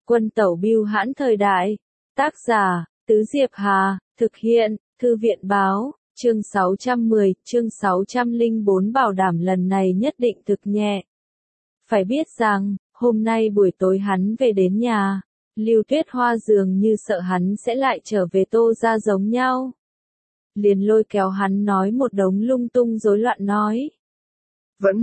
Quân tẩu bưu hãn thời đại. Tác giả, Tứ Diệp Hà, thực hiện, Thư viện báo, chương 604 bảo đảm lần này nhất định thực nhẹ. Phải biết rằng, hôm nay buổi tối hắn về đến nhà, Lưu Tuyết Hoa dường như sợ hắn sẽ lại trở về Tô gia giống nhau. Liền lôi kéo hắn nói một đống lung tung rối loạn nói. Vẫn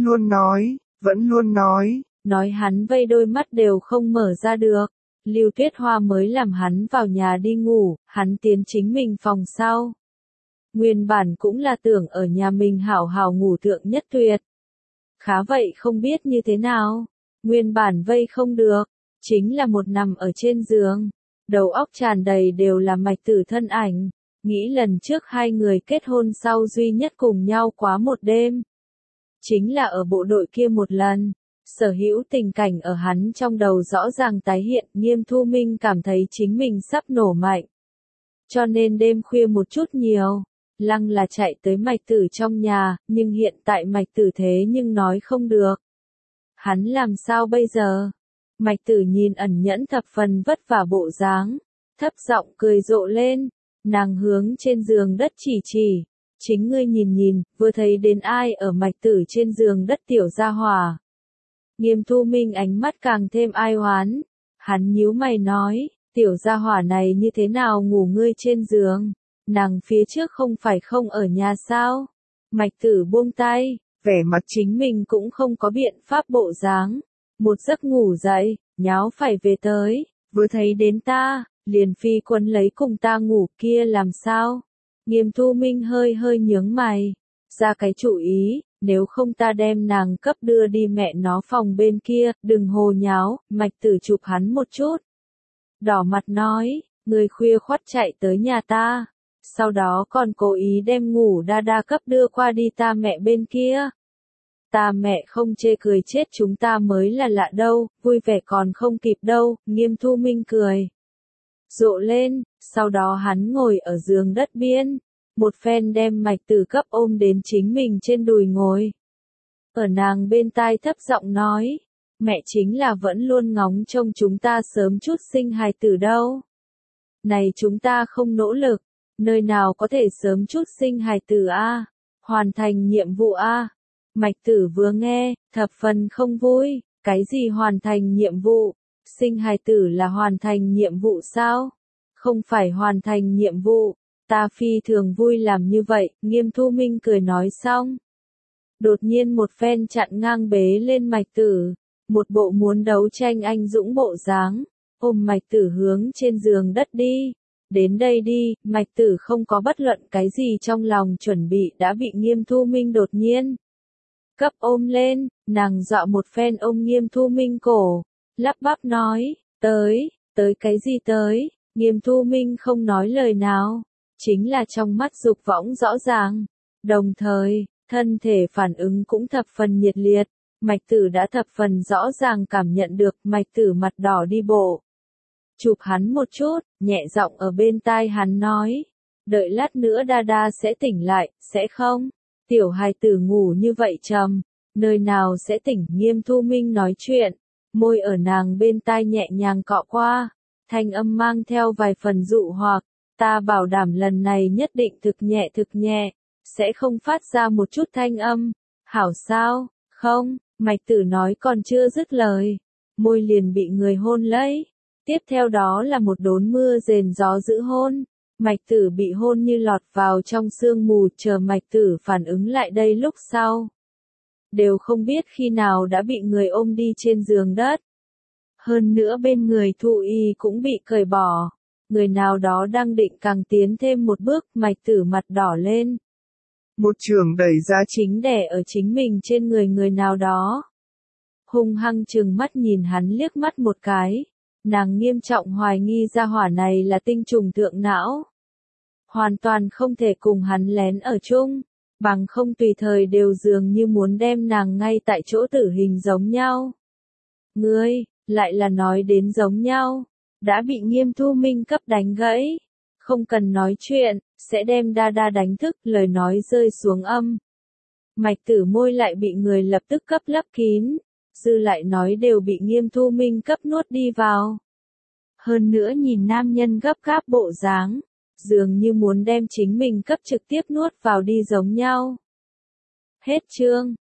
luôn nói. Nói hắn vây đôi mắt đều không mở ra được. Lưu Tuyết Hoa mới làm hắn vào nhà đi ngủ, hắn tiến chính mình phòng sau. Nguyên bản cũng là tưởng ở nhà mình hảo hảo ngủ thượng nhất tuyệt. Khá vậy không biết như thế nào. Nguyên bản vây không được, chính là một nằm ở trên giường. Đầu óc tràn đầy đều là Mạch Tử thân ảnh. Nghĩ lần trước hai người kết hôn sau duy nhất cùng nhau quá một đêm. Chính là ở bộ đội kia một lần. Sở hữu tình cảnh ở hắn trong đầu rõ ràng tái hiện, Nghiêm Thu Minh cảm thấy chính mình sắp nổ mạnh. Cho nên đêm khuya một chút nhiều, lăng là chạy tới Mạch Tử trong nhà, nhưng hiện tại Mạch Tử thế nhưng nói không được. Hắn làm sao bây giờ? Mạch Tử nhìn ẩn nhẫn thập phần vất vả bộ dáng, thấp giọng cười rộ lên, nàng hướng trên giường đất chỉ, chính ngươi nhìn, vừa thấy đến ai ở Mạch Tử trên giường đất tiểu gia hỏa. Nghiêm Thu Minh ánh mắt càng thêm ai oán, hắn nhíu mày nói, tiểu gia hỏa này như thế nào ngủ ngươi trên giường, nàng phía trước không phải không ở nhà sao? Mạch Tử buông tay, vẻ mặt chính mình cũng không có biện pháp bộ dáng, một giấc ngủ dậy, nháo phải về tới, vừa thấy đến ta, liền phi quân lấy cùng ta ngủ kia làm sao? Nghiêm Thu Minh hơi nhướng mày, ra cái chủ ý. Nếu không ta đem nàng cấp đưa đi mẹ nó phòng bên kia, đừng hồ nháo, Mạch Tử chụp hắn một chút. Đỏ mặt nói, người khuya khoắt chạy tới nhà ta, sau đó còn cố ý đem ngủ đa cấp đưa qua đi ta mẹ bên kia. Ta mẹ không chê cười chết chúng ta mới là lạ đâu, vui vẻ còn không kịp đâu, Nghiêm Thu Minh cười. Rộ lên, sau đó hắn ngồi ở giường đất biên. Một phen đem Mạch Tử cấp ôm đến chính mình trên đùi ngồi. Ở nàng bên tai thấp giọng nói, mẹ chính là vẫn luôn ngóng trông chúng ta sớm chút sinh hài tử đâu. Này chúng ta không nỗ lực, nơi nào có thể sớm chút sinh hài tử a, hoàn thành nhiệm vụ a. Mạch Tử vừa nghe, thập phần không vui, cái gì hoàn thành nhiệm vụ, sinh hài tử là hoàn thành nhiệm vụ sao? Không phải hoàn thành nhiệm vụ. Ta phi thường vui làm như vậy, Nghiêm Thu Minh cười nói xong. Đột nhiên một phen chặn ngang bế lên Mạch Tử, một bộ muốn đấu tranh anh dũng bộ dáng, ôm Mạch Tử hướng trên giường đất đi. Đến đây đi, Mạch Tử không có bất luận cái gì trong lòng chuẩn bị đã bị Nghiêm Thu Minh đột nhiên cấp ôm lên, nàng dọa một phen ôm Nghiêm Thu Minh cổ, lắp bắp nói, tới cái gì tới, Nghiêm Thu Minh không nói lời nào. Chính là trong mắt dục vọng rõ ràng, đồng thời, thân thể phản ứng cũng thập phần nhiệt liệt, Mạch Tử đã thập phần rõ ràng cảm nhận được Mạch Tử mặt đỏ đi bộ. Chụp hắn một chút, nhẹ giọng ở bên tai hắn nói, đợi lát nữa đa sẽ tỉnh lại, sẽ không? Tiểu hài tử ngủ như vậy trầm, nơi nào sẽ tỉnh? Nghiêm Thu Minh nói chuyện, môi ở nàng bên tai nhẹ nhàng cọ qua, thanh âm mang theo vài phần dụ hoặc. Ta bảo đảm lần này nhất định thực nhẹ, sẽ không phát ra một chút thanh âm. Hảo sao, không, Mạch Tử nói còn chưa dứt lời. Môi liền bị người hôn lấy. Tiếp theo đó là một đốn mưa rền gió dữ hôn. Mạch Tử bị hôn như lọt vào trong sương mù, chờ Mạch Tử phản ứng lại đây lúc sau. Đều không biết khi nào đã bị người ôm đi trên giường đất. Hơn nữa bên người Thụ Y cũng bị cởi bỏ. Người nào đó đang định càng tiến thêm một bước, Mạch Tử mặt đỏ lên. Một trường đẩy ra chính đè ở chính mình trên người nào đó. Hung hăng trừng mắt nhìn hắn liếc mắt một cái. Nàng nghiêm trọng hoài nghi gia hỏa này là tinh trùng thượng não. Hoàn toàn không thể cùng hắn lén ở chung, bằng không tùy thời đều dường như muốn đem nàng ngay tại chỗ tử hình giống nhau. Ngươi, lại là nói đến giống nhau. Đã bị Nghiêm Thu Minh cấp đánh gãy. Không cần nói chuyện, sẽ đem đa đánh thức, lời nói rơi xuống âm. Mạch Tử môi lại bị người lập tức cấp lấp kín, dư lại nói đều bị Nghiêm Thu Minh cấp nuốt đi vào. Hơn nữa nhìn nam nhân gấp gáp bộ dáng, dường như muốn đem chính mình cấp trực tiếp nuốt vào đi giống nhau. Hết chương.